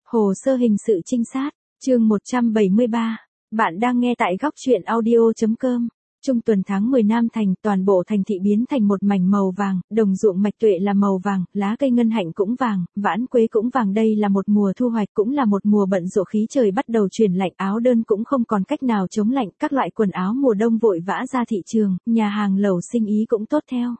Hồ sơ hình sự trinh sát, chương 173. Bạn đang nghe tại góc truyện audio.com. Trung tuần tháng 10 Nam Thành, toàn bộ thành thị biến thành một mảnh màu vàng, đồng ruộng mạch tuệ là màu vàng, lá cây ngân hạnh cũng vàng, vãn quế cũng vàng. Đây là một mùa thu hoạch, cũng là một mùa bận rộn, khí trời bắt đầu chuyển lạnh, áo đơn cũng không còn cách nào chống lạnh, các loại quần áo mùa đông vội vã ra thị trường, nhà hàng lẩu sinh ý cũng tốt theo.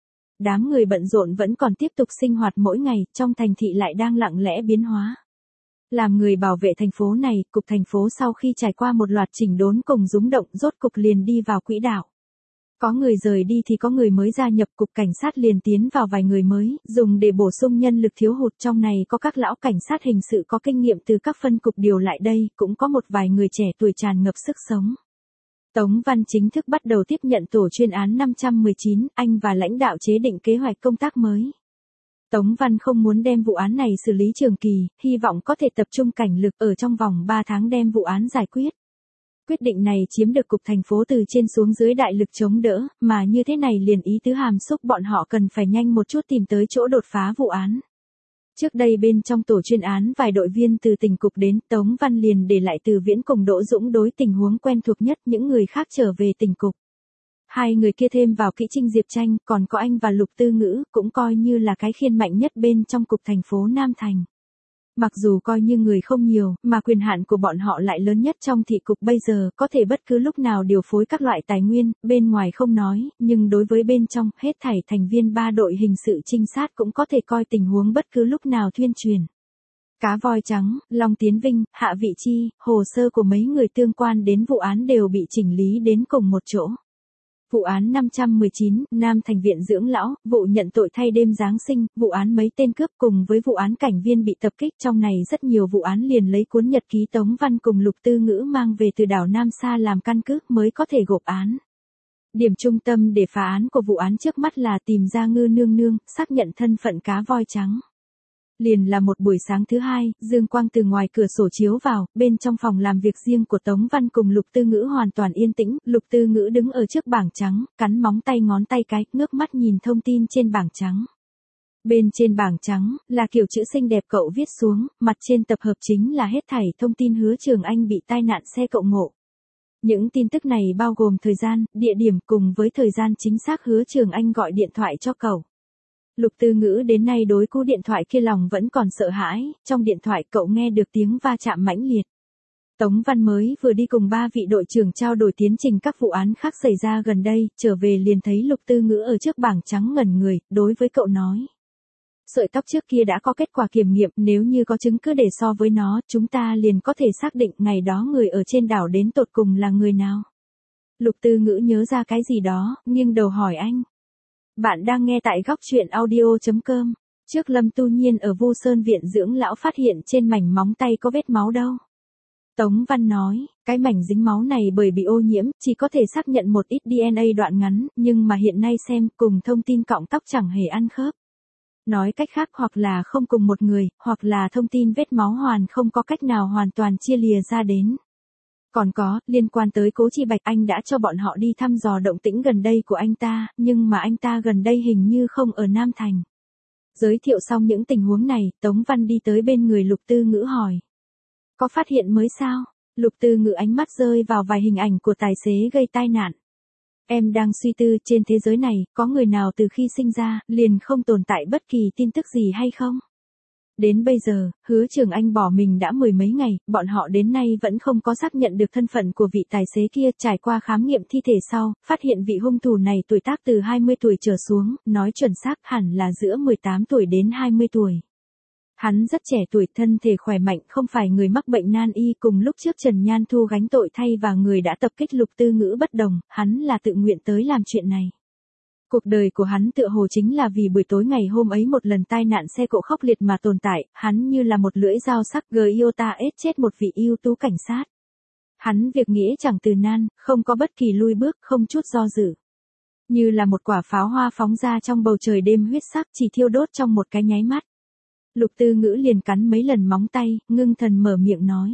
Đám người bận rộn vẫn còn tiếp tục sinh hoạt mỗi ngày, trong thành thị lại đang lặng lẽ biến hóa. Làm người bảo vệ thành phố này, cục thành phố sau khi trải qua một loạt chỉnh đốn cùng rúng động, rốt cục liền đi vào quỹ đạo. Có người rời đi thì có người mới gia nhập, cục cảnh sát liền tiến vào vài người mới, dùng để bổ sung nhân lực thiếu hụt. Trong này có các lão cảnh sát hình sự có kinh nghiệm từ các phân cục điều lại đây, cũng có một vài người trẻ tuổi tràn ngập sức sống. Tống Văn chính thức bắt đầu tiếp nhận tổ chuyên án 519, anh và lãnh đạo chế định kế hoạch công tác mới. Tống Văn không muốn đem vụ án này xử lý trường kỳ, hy vọng có thể tập trung cảnh lực ở trong vòng 3 tháng đem vụ án giải quyết. Quyết định này chiếm được cục thành phố từ trên xuống dưới đại lực chống đỡ, mà như thế này liền ý tứ hàm xúc bọn họ cần phải nhanh một chút tìm tới chỗ đột phá vụ án. Trước đây bên trong tổ chuyên án vài đội viên từ tỉnh cục đến, Tống Văn liền để lại Từ Viễn cùng Đỗ Dũng đối tình huống quen thuộc nhất, những người khác trở về tỉnh cục. Hai người kia thêm vào Kỹ Trinh Diệp Tranh, còn có anh và Lục Tư Ngữ, cũng coi như là cái khiên mạnh nhất bên trong cục thành phố Nam Thành. Mặc dù coi như người không nhiều, mà quyền hạn của bọn họ lại lớn nhất trong thị cục bây giờ, có thể bất cứ lúc nào điều phối các loại tài nguyên, bên ngoài không nói, nhưng đối với bên trong, hết thảy thành viên 3 đội hình sự trinh sát cũng có thể coi tình huống bất cứ lúc nào thuyên truyền. Cá voi trắng, Long Tiến Vinh, Hạ Vị Chi, hồ sơ của mấy người tương quan đến vụ án đều bị chỉnh lý đến cùng một chỗ. Vụ án 519, Nam Thành viện dưỡng lão, vụ nhận tội thay đêm Giáng sinh, vụ án mấy tên cướp cùng với vụ án cảnh viên bị tập kích. Trong này rất nhiều vụ án liền lấy cuốn nhật ký Tống Văn cùng Lục Tư Ngữ mang về từ đảo Nam Sa làm căn cứ mới có thể gộp án. Điểm trung tâm để phá án của vụ án trước mắt là tìm ra Ngư Nương Nương, xác nhận thân phận cá voi trắng. Liền là một buổi sáng thứ hai, dương quang từ ngoài cửa sổ chiếu vào, bên trong phòng làm việc riêng của Tống Văn cùng Lục Tư Ngữ hoàn toàn yên tĩnh, Lục Tư Ngữ đứng ở trước bảng trắng, cắn móng tay ngón tay cái, ngước mắt nhìn thông tin trên bảng trắng. Bên trên bảng trắng, là kiểu chữ xinh đẹp cậu viết xuống, mặt trên tập hợp chính là hết thảy thông tin Hứa Trường Anh bị tai nạn xe cộ ngộ. Những tin tức này bao gồm thời gian, địa điểm cùng với thời gian chính xác Hứa Trường Anh gọi điện thoại cho cậu. Lục Tư Ngữ đến nay đối cú điện thoại kia lòng vẫn còn sợ hãi, trong điện thoại cậu nghe được tiếng va chạm mãnh liệt. Tống Văn mới vừa đi cùng 3 vị đội trưởng trao đổi tiến trình các vụ án khác xảy ra gần đây, trở về liền thấy Lục Tư Ngữ ở trước bảng trắng ngẩn người, đối với cậu nói. Sợi tóc trước kia đã có kết quả kiểm nghiệm, nếu như có chứng cứ để so với nó, chúng ta liền có thể xác định ngày đó người ở trên đảo đến tột cùng là người nào. Lục Tư Ngữ nhớ ra cái gì đó, nghiêng đầu hỏi anh. Bạn đang nghe tại góc truyện audio.com. Trước Lâm Tu Nhiên ở Vu Sơn viện dưỡng lão phát hiện trên mảnh móng tay có vết máu đâu. Tống Văn nói, cái mảnh dính máu này bởi bị ô nhiễm, chỉ có thể xác nhận một ít DNA đoạn ngắn, nhưng mà hiện nay xem cùng thông tin cọng tóc chẳng hề ăn khớp. Nói cách khác hoặc là không cùng một người, hoặc là thông tin vết máu không có cách nào hoàn toàn chia lìa ra đến. Còn có, liên quan tới Cố Chi Bạch, anh đã cho bọn họ đi thăm dò động tĩnh gần đây của anh ta, nhưng mà anh ta gần đây hình như không ở Nam Thành. Giới thiệu xong những tình huống này, Tống Văn đi tới bên người Lục Tư Ngữ hỏi. Có phát hiện mới sao? Lục Tư Ngữ ánh mắt rơi vào vài hình ảnh của tài xế gây tai nạn. Em đang suy tư trên thế giới này, có người nào từ khi sinh ra, liền không tồn tại bất kỳ tin tức gì hay không? Đến bây giờ, Hứa Trường Anh bỏ mình đã 10 mấy ngày, bọn họ đến nay vẫn không có xác nhận được thân phận của vị tài xế kia. Trải qua khám nghiệm thi thể sau, phát hiện vị hung thủ này tuổi tác từ 20 tuổi trở xuống, nói chuẩn xác hẳn là giữa 18 tuổi đến 20 tuổi. Hắn rất trẻ tuổi, thân thể khỏe mạnh, không phải người mắc bệnh nan y. Cùng lúc trước Trần Nhan Thu gánh tội thay và người đã tập kích Lục Tư Ngữ bất đồng, hắn là tự nguyện tới làm chuyện này. Cuộc đời của hắn tựa hồ chính là vì buổi tối ngày hôm ấy một lần tai nạn xe cộ khốc liệt mà tồn tại, hắn như là một lưỡi dao sắc Giota ết chết một vị ưu tú cảnh sát. Hắn việc nghĩa chẳng từ nan, không có bất kỳ lui bước, không chút do dự. Như là một quả pháo hoa phóng ra trong bầu trời đêm huyết sắc, chỉ thiêu đốt trong một cái nháy mắt. Lục Tư Ngữ liền cắn mấy lần móng tay, ngưng thần mở miệng nói.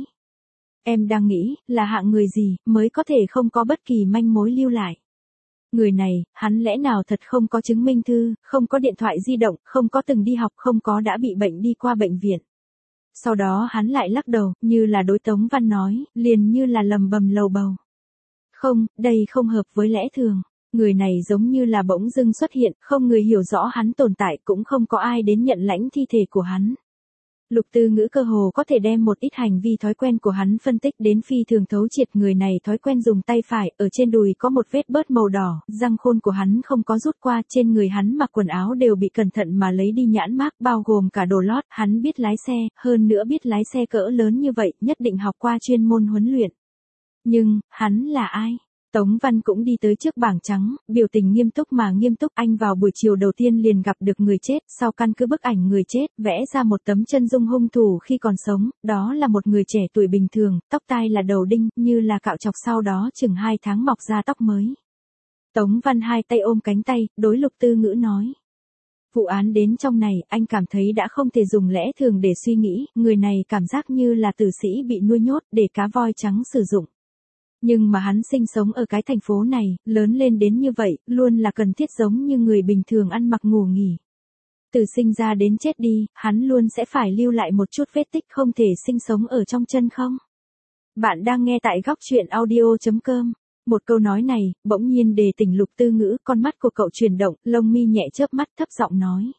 Em đang nghĩ, là hạng người gì, mới có thể không có bất kỳ manh mối lưu lại. Người này, hắn lẽ nào thật không có chứng minh thư, không có điện thoại di động, không có từng đi học, không có đã bị bệnh đi qua bệnh viện. Sau đó hắn lại lắc đầu, như là đối Tống Văn nói, liền như là lầm bầm lầu bầu. Không, đây không hợp với lẽ thường. Người này giống như là bỗng dưng xuất hiện, không người hiểu rõ hắn tồn tại, cũng không có ai đến nhận lãnh thi thể của hắn. Lục Tư Ngữ cơ hồ có thể đem một ít hành vi thói quen của hắn phân tích đến phi thường thấu triệt. Người này thói quen dùng tay phải, ở trên đùi có một vết bớt màu đỏ, răng khôn của hắn không có rút qua, trên người hắn mặc quần áo đều bị cẩn thận mà lấy đi nhãn mác, bao gồm cả đồ lót. Hắn biết lái xe, hơn nữa biết lái xe cỡ lớn như vậy, nhất định học qua chuyên môn huấn luyện. Nhưng, hắn là ai? Tống Văn cũng đi tới trước bảng trắng, biểu tình nghiêm túc mà nghiêm túc. Anh vào buổi chiều đầu tiên liền gặp được người chết, sau căn cứ bức ảnh người chết, vẽ ra một tấm chân dung hung thủ khi còn sống, đó là một người trẻ tuổi bình thường, tóc tai là đầu đinh, như là cạo chọc sau đó chừng 2 tháng mọc ra tóc mới. Tống Văn hai tay ôm cánh tay, đối Lục Tư Ngữ nói. Vụ án đến trong này, anh cảm thấy đã không thể dùng lẽ thường để suy nghĩ, người này cảm giác như là tử sĩ bị nuôi nhốt để cá voi trắng sử dụng. Nhưng mà hắn sinh sống ở cái thành phố này, lớn lên đến như vậy, luôn là cần thiết giống như người bình thường ăn mặc ngủ nghỉ. Từ sinh ra đến chết đi, hắn luôn sẽ phải lưu lại một chút vết tích không thể sinh sống ở trong chân không? Bạn đang nghe tại góc truyện audio.com. Một câu nói này, bỗng nhiên đề tỉnh Lục Tư Ngữ, con mắt của cậu chuyển động, lông mi nhẹ chớp mắt thấp giọng nói.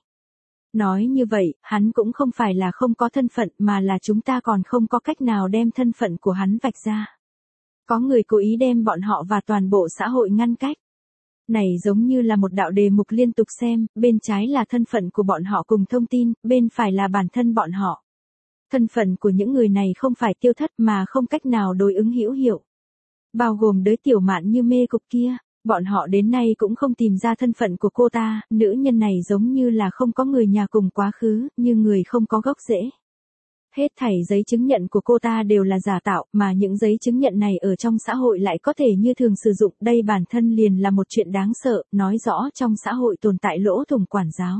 Nói như vậy, hắn cũng không phải là không có thân phận mà là chúng ta còn không có cách nào đem thân phận của hắn vạch ra. Có người cố ý đem bọn họ và toàn bộ xã hội ngăn cách. Này giống như là một đạo đề mục liên tục xem, bên trái là thân phận của bọn họ cùng thông tin, bên phải là bản thân bọn họ. Thân phận của những người này không phải tiêu thất mà không cách nào đối ứng hữu hiệu. Bao gồm đới Tiểu Mạn như mê cục kia, bọn họ đến nay cũng không tìm ra thân phận của cô ta, nữ nhân này giống như là không có người nhà cùng quá khứ, như người không có gốc rễ. Hết thảy giấy chứng nhận của cô ta đều là giả tạo, mà những giấy chứng nhận này ở trong xã hội lại có thể như thường sử dụng, đây bản thân liền là một chuyện đáng sợ, nói rõ trong xã hội tồn tại lỗ thủng quản giáo.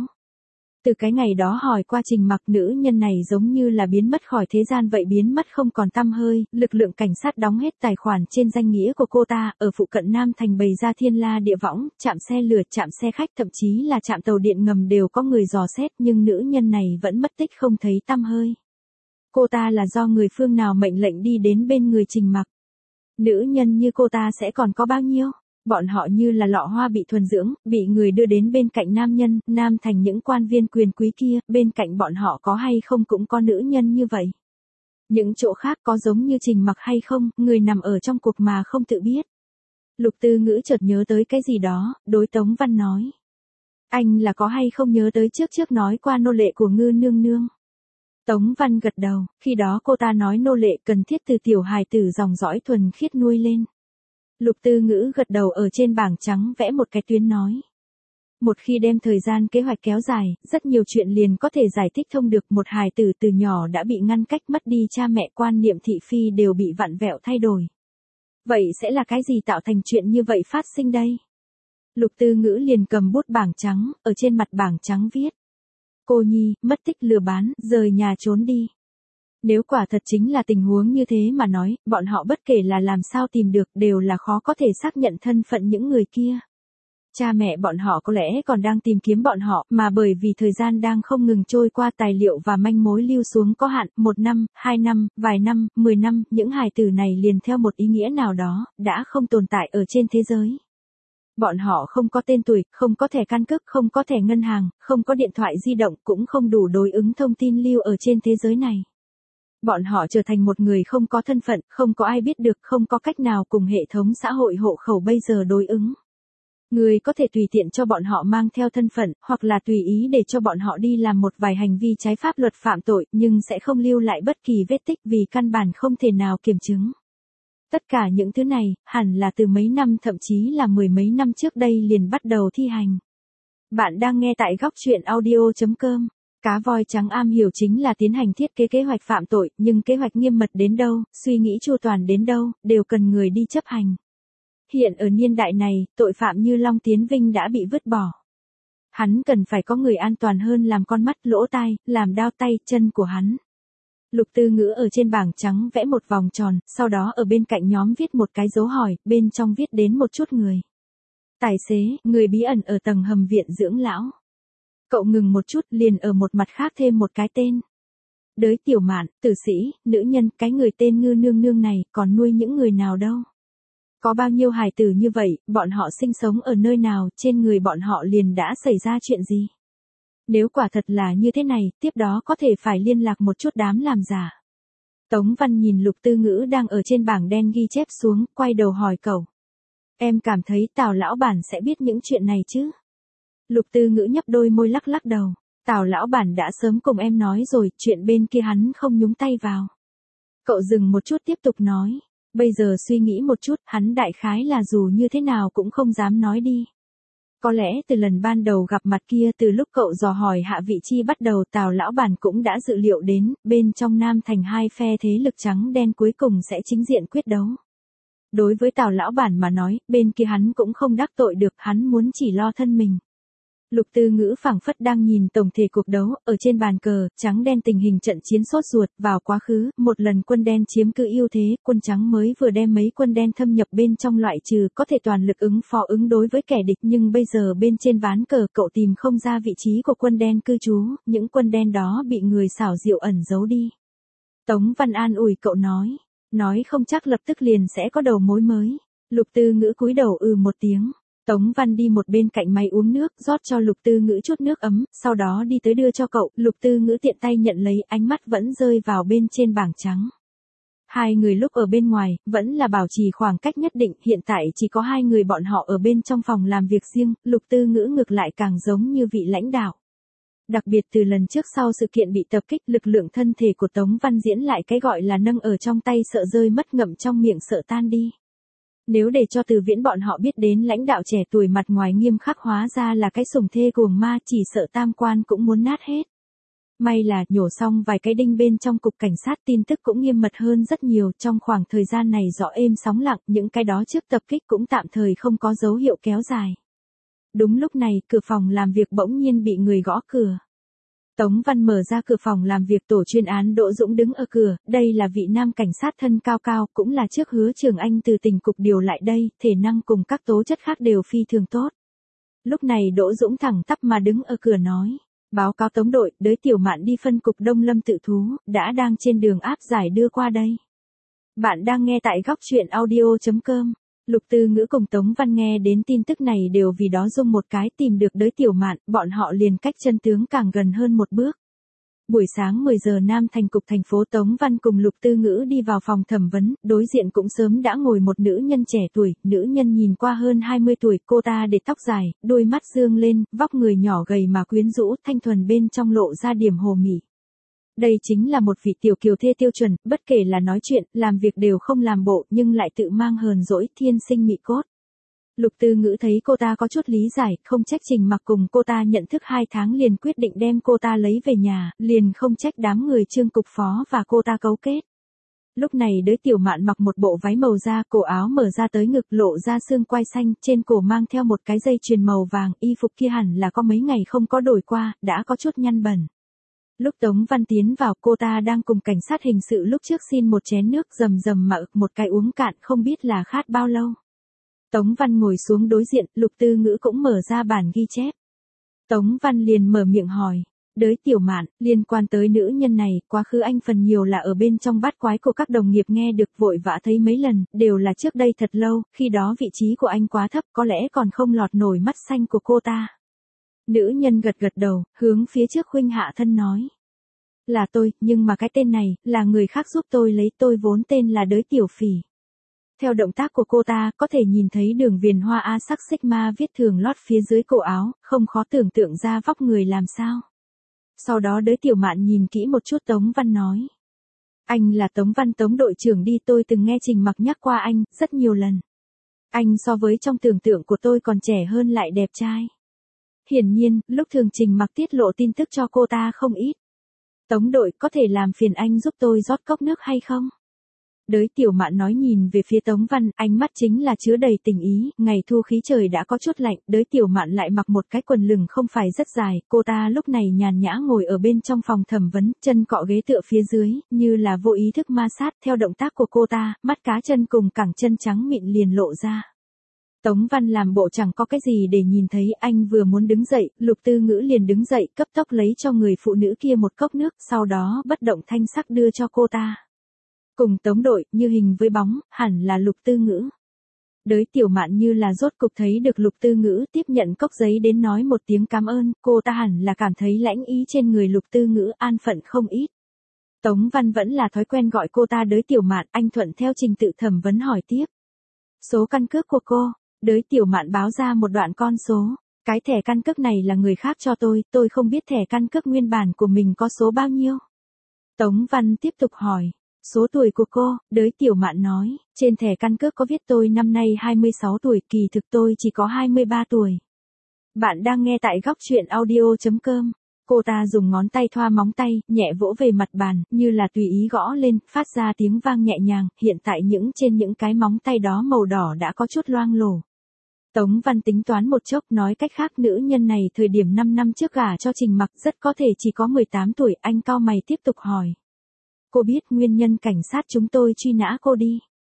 Từ cái ngày đó hỏi qua Trình Mặc, nữ nhân này giống như là biến mất khỏi thế gian vậy, biến mất không còn tăm hơi, lực lượng cảnh sát đóng hết tài khoản trên danh nghĩa của cô ta, ở phụ cận Nam Thành bày ra thiên la địa võng, trạm xe lửa, trạm xe khách, thậm chí là trạm tàu điện ngầm đều có người dò xét, nhưng nữ nhân này vẫn mất tích không thấy tăm hơi. Cô ta là do người phương nào mệnh lệnh đi đến bên người Trình Mặc? Nữ nhân như cô ta sẽ còn có bao nhiêu? Bọn họ như là lọ hoa bị thuần dưỡng, bị người đưa đến bên cạnh nam nhân, Nam Thành những quan viên quyền quý kia, bên cạnh bọn họ có hay không cũng có nữ nhân như vậy. Những chỗ khác có giống như Trình Mặc hay không, người nằm ở trong cuộc mà không tự biết. Lục Tư Ngữ chợt nhớ tới cái gì đó, đối Tống Văn nói. Anh là có hay không nhớ tới trước nói qua nô lệ của Ngư nương nương? Tống Văn gật đầu, khi đó cô ta nói nô lệ cần thiết từ tiểu hài tử dòng dõi thuần khiết nuôi lên. Lục Tư Ngữ gật đầu, ở trên bảng trắng vẽ một cái tuyến nói. Một khi đem thời gian kế hoạch kéo dài, rất nhiều chuyện liền có thể giải thích thông được. Một hài tử từ nhỏ đã bị ngăn cách, mất đi cha mẹ, quan niệm thị phi đều bị vặn vẹo thay đổi. Vậy sẽ là cái gì tạo thành chuyện như vậy phát sinh đây? Lục Tư Ngữ liền cầm bút bảng trắng, ở trên mặt bảng trắng viết. Cô nhi, mất tích lừa bán, rời nhà trốn đi. Nếu quả thật chính là tình huống như thế mà nói, bọn họ bất kể là làm sao tìm được đều là khó có thể xác nhận thân phận những người kia. Cha mẹ bọn họ có lẽ còn đang tìm kiếm bọn họ, mà bởi vì thời gian đang không ngừng trôi qua, tài liệu và manh mối lưu xuống có hạn, 1 năm, 2 năm, vài năm, 10 năm, những hài tử này liền theo một ý nghĩa nào đó, đã không tồn tại ở trên thế giới. Bọn họ không có tên tuổi, không có thẻ căn cước, không có thẻ ngân hàng, không có điện thoại di động, cũng không đủ đối ứng thông tin lưu ở trên thế giới này. Bọn họ trở thành một người không có thân phận, không có ai biết được, không có cách nào cùng hệ thống xã hội hộ khẩu bây giờ đối ứng. Người có thể tùy tiện cho bọn họ mang theo thân phận, hoặc là tùy ý để cho bọn họ đi làm một vài hành vi trái pháp luật phạm tội, nhưng sẽ không lưu lại bất kỳ vết tích vì căn bản không thể nào kiểm chứng. Tất cả những thứ này, hẳn là từ mấy năm thậm chí là 10 mấy năm trước đây liền bắt đầu thi hành. Bạn đang nghe tại góc truyện audio.com. Cá voi trắng am hiểu chính là tiến hành thiết kế kế hoạch phạm tội, nhưng kế hoạch nghiêm mật đến đâu, suy nghĩ chu toàn đến đâu, đều cần người đi chấp hành. Hiện ở niên đại này, tội phạm như Long Tiến Vinh đã bị vứt bỏ. Hắn cần phải có người an toàn hơn làm con mắt, lỗ tai, làm đao tay, chân của hắn. Lục Tư Ngữ ở trên bảng trắng vẽ một vòng tròn, sau đó ở bên cạnh nhóm viết một cái dấu hỏi, bên trong viết đến một chút người. Tài xế, người bí ẩn ở tầng hầm viện dưỡng lão. Cậu ngừng một chút, liền ở một mặt khác thêm một cái tên. Đới Tiểu Mạn, tử sĩ, nữ nhân, cái người tên Ngư nương nương này, còn nuôi những người nào đâu? Có bao nhiêu hài tử như vậy, bọn họ sinh sống ở nơi nào, trên người bọn họ liền đã xảy ra chuyện gì? Nếu quả thật là như thế này, tiếp đó có thể phải liên lạc một chút đám làm giả. Tống Văn nhìn Lục Tư Ngữ đang ở trên bảng đen ghi chép xuống, quay đầu hỏi cậu. Em cảm thấy Tào lão bản sẽ biết những chuyện này chứ? Lục Tư Ngữ nhấp đôi môi lắc lắc đầu. Tào lão bản đã sớm cùng em nói rồi, chuyện bên kia hắn không nhúng tay vào. Cậu dừng một chút tiếp tục nói. Bây giờ suy nghĩ một chút, hắn đại khái là dù như thế nào cũng không dám nói đi. Có lẽ từ lần ban đầu gặp mặt kia, từ lúc cậu dò hỏi Hạ Vị Chi bắt đầu, Tào lão bản cũng đã dự liệu đến, bên trong Nam Thành hai phe thế lực trắng đen cuối cùng sẽ chính diện quyết đấu. Đối với Tào lão bản mà nói, bên kia hắn cũng không đắc tội được, hắn muốn chỉ lo thân mình. Lục Tư Ngữ phảng phất đang nhìn tổng thể cuộc đấu, ở trên bàn cờ, trắng đen tình hình trận chiến sốt ruột, vào quá khứ, một lần quân đen chiếm cứ ưu thế, quân trắng mới vừa đem mấy quân đen thâm nhập bên trong loại trừ, có thể toàn lực ứng phó ứng đối với kẻ địch, nhưng bây giờ bên trên ván cờ cậu tìm không ra vị trí của quân đen cư trú, những quân đen đó bị người xảo diệu ẩn giấu đi. Tống Văn an ủi cậu nói không chắc lập tức liền sẽ có đầu mối mới. Lục Tư Ngữ cúi đầu một tiếng. Tống Văn đi một bên cạnh máy uống nước, rót cho Lục Tư Ngữ chút nước ấm, sau đó đi tới đưa cho cậu, Lục Tư Ngữ tiện tay nhận lấy, ánh mắt vẫn rơi vào bên trên bảng trắng. Hai người lúc ở bên ngoài, vẫn là bảo trì khoảng cách nhất định, hiện tại chỉ có hai người bọn họ ở bên trong phòng làm việc riêng, Lục Tư Ngữ ngược lại càng giống như vị lãnh đạo. Đặc biệt từ lần trước sau sự kiện bị tập kích, lực lượng thân thể của Tống Văn diễn lại cái gọi là nâng ở trong tay sợ rơi mất ngậm trong miệng sợ tan đi. Nếu để cho Từ Viễn bọn họ biết đến lãnh đạo trẻ tuổi mặt ngoài nghiêm khắc hóa ra là cái sủng thê cuồng ma, chỉ sợ tam quan cũng muốn nát hết. May là nhổ xong vài cái đinh bên trong cục cảnh sát, tin tức cũng nghiêm mật hơn rất nhiều, trong khoảng thời gian này rõ êm sóng lặng, những cái đó trước tập kích cũng tạm thời không có dấu hiệu kéo dài. Đúng lúc này, cửa phòng làm việc bỗng nhiên bị người gõ cửa. Tống Văn mở ra cửa phòng làm việc, tổ chuyên án Đỗ Dũng đứng ở cửa, đây là vị nam cảnh sát thân cao cao, cũng là trước Hứa Trường Anh từ tỉnh cục điều lại đây, thể năng cùng các tố chất khác đều phi thường tốt. Lúc này Đỗ Dũng thẳng tắp mà đứng ở cửa nói, báo cáo Tống đội, Đới Tiểu Mạn đi phân cục Đông Lâm tự thú, đang trên đường áp giải đưa qua đây. Bạn đang nghe tại góc truyện audio.com. Lục Tư Ngữ cùng Tống Văn nghe đến tin tức này đều vì đó rung một cái, tìm được Đới Tiểu Mạn, bọn họ liền cách chân tướng càng gần hơn một bước. Buổi sáng 10 giờ Nam Thành cục thành phố, Tống Văn cùng Lục Tư Ngữ đi vào phòng thẩm vấn, đối diện cũng sớm đã ngồi một nữ nhân trẻ tuổi, nữ nhân nhìn qua hơn 20 tuổi, cô ta để tóc dài, đôi mắt dương lên, vóc người nhỏ gầy mà quyến rũ, thanh thuần bên trong lộ ra điểm hồ mị. Đây chính là một vị tiểu kiều thê tiêu chuẩn, bất kể là nói chuyện, làm việc đều không làm bộ, nhưng lại tự mang hờn dỗi, thiên sinh mị cốt. Lục Tư Ngữ thấy cô ta có chút lý giải, không trách Trình Mặc cùng cô ta nhận thức 2 tháng liền quyết định đem cô ta lấy về nhà, liền không trách đám người Trương cục phó và cô ta cấu kết. Lúc này Đới Tiểu Mạn mặc một bộ váy màu da, cổ áo mở ra tới ngực, lộ ra xương quai xanh, trên cổ mang theo một cái dây chuyền màu vàng, y phục kia hẳn là có mấy ngày không có đổi qua, đã có chút nhăn bẩn. Lúc Tống Văn tiến vào, cô ta đang cùng cảnh sát hình sự lúc trước xin một chén nước, rầm rầm mà ực một cái uống cạn, không biết là khát bao lâu. Tống Văn ngồi xuống đối diện, Lục Tư Ngữ cũng mở ra bản ghi chép. Tống Văn liền mở miệng hỏi, Đới Tiểu Mạn, liên quan tới nữ nhân này, quá khứ anh phần nhiều là ở bên trong bát quái của các đồng nghiệp nghe được, vội vã thấy mấy lần, đều là trước đây thật lâu, khi đó vị trí của anh quá thấp, có lẽ còn không lọt nổi mắt xanh của cô ta. Nữ nhân gật gật đầu, hướng phía trước khuynh hạ thân nói. Là tôi, nhưng mà cái tên này, là người khác giúp tôi lấy, tôi vốn tên là Đới Tiểu Phỉ. Theo động tác của cô ta, có thể nhìn thấy đường viền hoa A sắc sigma viết thường lót phía dưới cổ áo, không khó tưởng tượng ra vóc người làm sao. Sau đó Đới Tiểu Mạn nhìn kỹ một chút, Tống Văn nói. Anh là Tống Văn, Tống đội trưởng đi, tôi từng nghe Trình Mặc nhắc qua anh, rất nhiều lần. Anh so với trong tưởng tượng của tôi còn trẻ hơn lại đẹp trai. Hiển nhiên, lúc thường Trình Mặc tiết lộ tin tức cho cô ta không ít. Tống đội, có thể làm phiền anh giúp tôi rót cốc nước hay không? Đới Tiểu Mạn nói, nhìn về phía Tống Văn, ánh mắt chính là chứa đầy tình ý, ngày thu khí trời đã có chút lạnh, Đới Tiểu Mạn lại mặc một cái quần lửng không phải rất dài, cô ta lúc này nhàn nhã ngồi ở bên trong phòng thẩm vấn, chân cọ ghế tựa phía dưới, như là vô ý thức ma sát, theo động tác của cô ta, mắt cá chân cùng cẳng chân trắng mịn liền lộ ra. Tống Văn làm bộ chẳng có cái gì để nhìn thấy, anh vừa muốn đứng dậy, Lục Tư Ngữ liền đứng dậy, cấp tốc lấy cho người phụ nữ kia một cốc nước, sau đó bất động thanh sắc đưa cho cô ta. Cùng Tống đội, như hình với bóng, hẳn là Lục Tư Ngữ. Đới Tiểu Mạn như là rốt cục thấy được Lục Tư Ngữ tiếp nhận cốc giấy đến nói một tiếng cảm ơn, cô ta hẳn là cảm thấy lãnh ý trên người Lục Tư Ngữ an phận không ít. Tống Văn vẫn là thói quen gọi cô ta Đới Tiểu Mạn, anh thuận theo trình tự thẩm vấn hỏi tiếp. Số căn cước của cô, Đới Tiểu Mạn báo ra một đoạn con số. Cái thẻ căn cước này là người khác cho tôi không biết thẻ căn cước nguyên bản của mình có số bao nhiêu. Tống Văn tiếp tục hỏi. Số tuổi của cô, Đới Tiểu Mạn nói, trên thẻ căn cước có viết tôi năm nay 26 tuổi, kỳ thực tôi chỉ có 23 tuổi. Bạn đang nghe tại góc truyện audio.com. Cô ta dùng ngón tay thoa móng tay, nhẹ vỗ về mặt bàn, như là tùy ý gõ lên, phát ra tiếng vang nhẹ nhàng, hiện tại trên những cái móng tay đó màu đỏ đã có chút loang lổ. Tống Văn tính toán một chốc, nói cách khác nữ nhân này thời điểm 5 năm trước gả cho Trình Mặc rất có thể chỉ có 18 tuổi, anh cau mày tiếp tục hỏi. Cô biết nguyên nhân cảnh sát chúng tôi truy nã cô đi.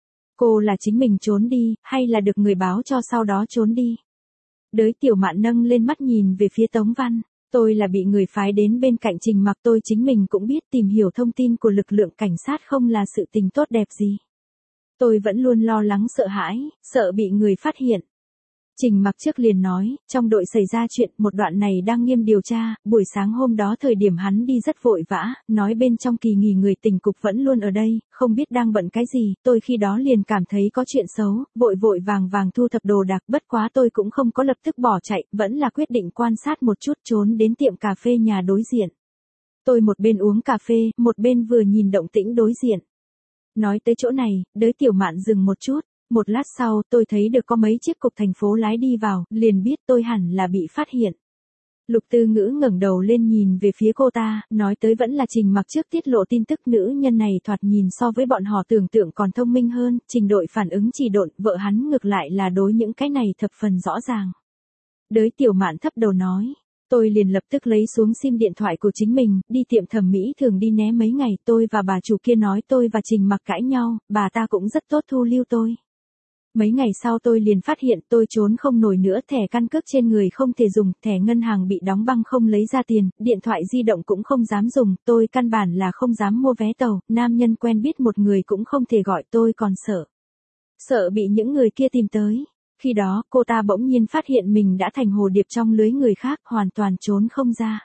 Cô là chính mình trốn đi, hay là được người báo cho sau đó trốn đi? Đới Tiểu Mạn nâng lên mắt nhìn về phía Tống Văn. Tôi là bị người phái đến bên cạnh Trình Mặc, tôi chính mình cũng biết tìm hiểu thông tin của lực lượng cảnh sát không là sự tình tốt đẹp gì. Tôi vẫn luôn lo lắng sợ hãi, sợ bị người phát hiện. Trình Mặc trước liền nói, trong đội xảy ra chuyện, một đoạn này đang nghiêm điều tra, buổi sáng hôm đó thời điểm hắn đi rất vội vã, nói bên trong kỳ nghỉ người tình cục vẫn luôn ở đây, không biết đang bận cái gì, tôi khi đó liền cảm thấy có chuyện xấu, vội vội vàng vàng thu thập đồ đạc, bất quá tôi cũng không có lập tức bỏ chạy, vẫn là quyết định quan sát một chút, trốn đến tiệm cà phê nhà đối diện. Tôi một bên uống cà phê, một bên vừa nhìn động tĩnh đối diện. Nói tới chỗ này, Đới Tiểu Mạn dừng một chút. Một lát sau, tôi thấy được có mấy chiếc cục thành phố lái đi vào, liền biết tôi hẳn là bị phát hiện. Lục Tư Ngữ ngẩng đầu lên nhìn về phía cô ta, nói tới vẫn là Trình Mặc trước tiết lộ tin tức, nữ nhân này thoạt nhìn so với bọn họ tưởng tượng còn thông minh hơn, trình độ phản ứng chỉ độn, vợ hắn ngược lại là đối những cái này thập phần rõ ràng. Đới Tiểu Mạn thấp đầu nói. Tôi liền lập tức lấy xuống sim điện thoại của chính mình, đi tiệm thẩm mỹ thường đi né mấy ngày, tôi và bà chủ kia nói tôi và Trình Mặc cãi nhau, bà ta cũng rất tốt thu lưu tôi. Mấy ngày sau tôi liền phát hiện tôi trốn không nổi nữa, thẻ căn cước trên người không thể dùng, thẻ ngân hàng bị đóng băng không lấy ra tiền, điện thoại di động cũng không dám dùng, tôi căn bản là không dám mua vé tàu, nam nhân quen biết một người cũng không thể gọi, tôi còn sợ. Sợ bị những người kia tìm tới. Khi đó, cô ta bỗng nhiên phát hiện mình đã thành hồ điệp trong lưới người khác, hoàn toàn trốn không ra.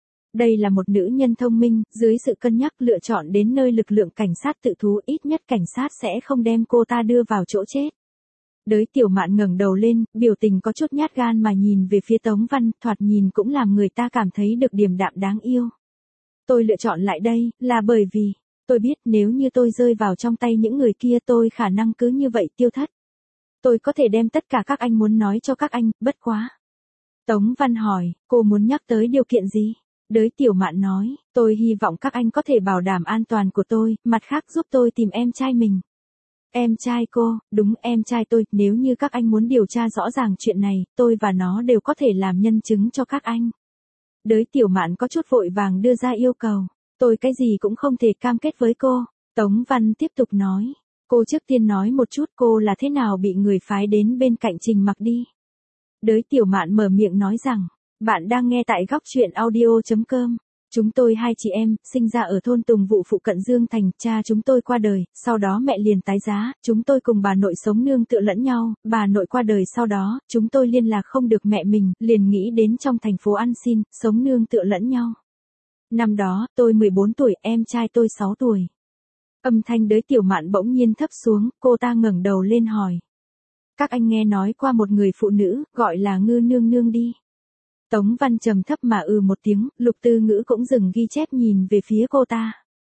Đây là một nữ nhân thông minh, dưới sự cân nhắc lựa chọn đến nơi lực lượng cảnh sát tự thú, ít nhất cảnh sát sẽ không đem cô ta đưa vào chỗ chết. Đới Tiểu Mạn ngẩng đầu lên, biểu tình có chút nhát gan mà nhìn về phía Tống Văn, thoạt nhìn cũng làm người ta cảm thấy được điềm đạm đáng yêu. Tôi lựa chọn lại đây, là bởi vì, tôi biết nếu như tôi rơi vào trong tay những người kia tôi khả năng cứ như vậy tiêu thất. Tôi có thể đem tất cả các anh muốn nói cho các anh, bất quá. Tống Văn hỏi, cô muốn nhắc tới điều kiện gì? Đới Tiểu Mạn nói, tôi hy vọng các anh có thể bảo đảm an toàn của tôi, mặt khác giúp tôi tìm em trai mình. Em trai cô, đúng em trai tôi, nếu như các anh muốn điều tra rõ ràng chuyện này, tôi và nó đều có thể làm nhân chứng cho các anh. Đới Tiểu Mạn có chút vội vàng đưa ra yêu cầu, tôi cái gì cũng không thể cam kết với cô. Tống Văn tiếp tục nói, cô trước tiên nói một chút cô là thế nào bị người phái đến bên cạnh Trình Mặc đi. Đới Tiểu Mạn mở miệng nói rằng, bạn đang nghe tại góc truyện audio.com. Chúng tôi hai chị em, sinh ra ở thôn Tùng Vụ phụ cận Dương Thành, cha chúng tôi qua đời, sau đó mẹ liền tái giá, chúng tôi cùng bà nội sống nương tựa lẫn nhau, bà nội qua đời sau đó, chúng tôi liên lạc không được mẹ mình, liền nghĩ đến trong thành phố ăn xin, sống nương tựa lẫn nhau. Năm đó, tôi 14 tuổi, em trai tôi 6 tuổi. Âm thanh Đới Tiểu Mạn bỗng nhiên thấp xuống, cô ta ngẩng đầu lên hỏi. Các anh nghe nói qua một người phụ nữ, gọi là Ngư Nương Nương đi. Tống Văn trầm thấp mà một tiếng, Lục Tư Ngữ cũng dừng ghi chép nhìn về phía cô ta.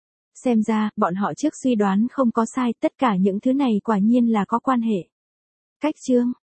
Xem ra, bọn họ trước suy đoán không có sai, tất cả những thứ này quả nhiên là có quan hệ. Cách chương